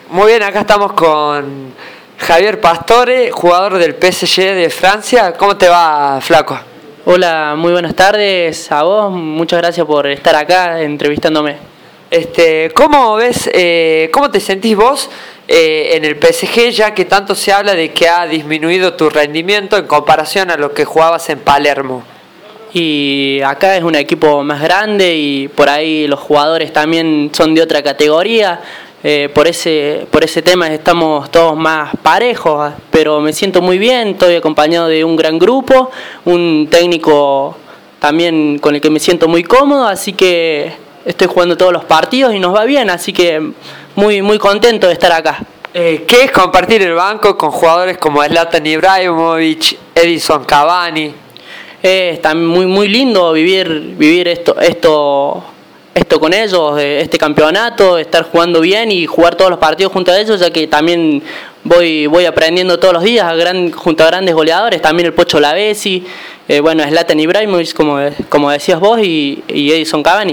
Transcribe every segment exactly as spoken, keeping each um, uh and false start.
Muy bien, acá estamos con Javier Pastore, jugador del P S G de Francia. ¿Cómo te va, flaco? Hola, muy buenas tardes a vos. Muchas gracias por estar acá entrevistándome. Este, ¿cómo ves, eh, cómo te sentís vos eh, en el P S G, ya que tanto se habla de que ha disminuido tu rendimiento en comparación a lo que jugabas en Palermo? Y acá es un equipo más grande y por ahí los jugadores también son de otra categoría. Eh, por ese por ese tema estamos todos más parejos, pero me siento muy bien, estoy acompañado de un gran grupo, un técnico también con el que me siento muy cómodo, así que estoy jugando todos los partidos y nos va bien, así que muy muy contento de estar acá. Eh, ¿Qué es compartir el banco con jugadores como Zlatan Ibrahimovic, Edinson Cavani? Eh, está muy muy lindo vivir vivir esto esto esto con ellos, este campeonato, estar jugando bien y jugar todos los partidos junto a ellos, ya que también voy voy aprendiendo todos los días a gran, junto a grandes goleadores, también el Pocho Lavezzi, eh, bueno, Zlatan Ibrahimovic, como, como decías vos, y, y Edinson Cavani.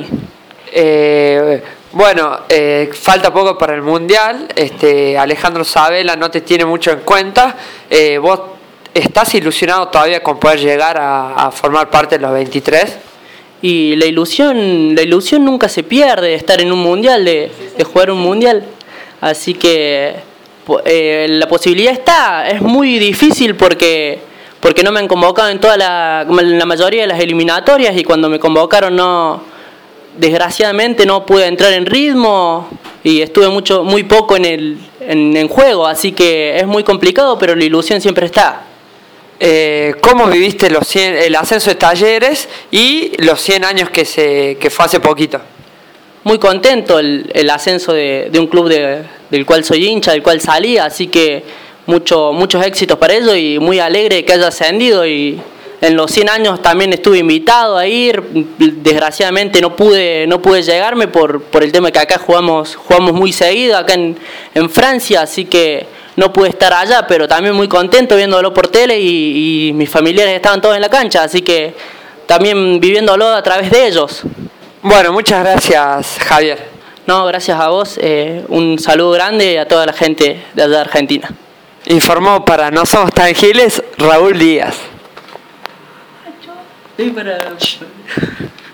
Eh, bueno, eh, falta poco para el Mundial. Este, Alejandro Sabella no te tiene mucho en cuenta. Eh, ¿Vos estás ilusionado todavía con poder llegar a, a formar parte de los veintitrés? Y la ilusión, la ilusión nunca se pierde de estar en un mundial, de, de jugar un mundial. Así que eh, la posibilidad está, es muy difícil porque, porque no me han convocado en toda la, en la mayoría de las eliminatorias y cuando me convocaron no, desgraciadamente no pude entrar en ritmo y estuve mucho, muy poco en el, en, en juego, así que es muy complicado, pero la ilusión siempre está. Eh, ¿Cómo viviste los cien, el ascenso de Talleres y los cien años que se que fue hace poquito? Muy contento el, el ascenso de, de un club de, del cual soy hincha, del cual salí, así que mucho, muchos éxitos para ellos y muy alegre de que haya ascendido. Y en los cien años también estuve invitado a ir, desgraciadamente no pude no pude llegarme por, por el tema que acá jugamos jugamos muy seguido acá en, en Francia, así que no pude estar allá, pero también muy contento viéndolo por tele y, y mis familiares estaban todos en la cancha, así que también viviéndolo a través de ellos. Bueno, muchas gracias, Javier. No, gracias a vos, eh, un saludo grande a toda la gente de allá de Argentina. Informó para No Somos Tan Giles, Raúl Díaz. Sí, para...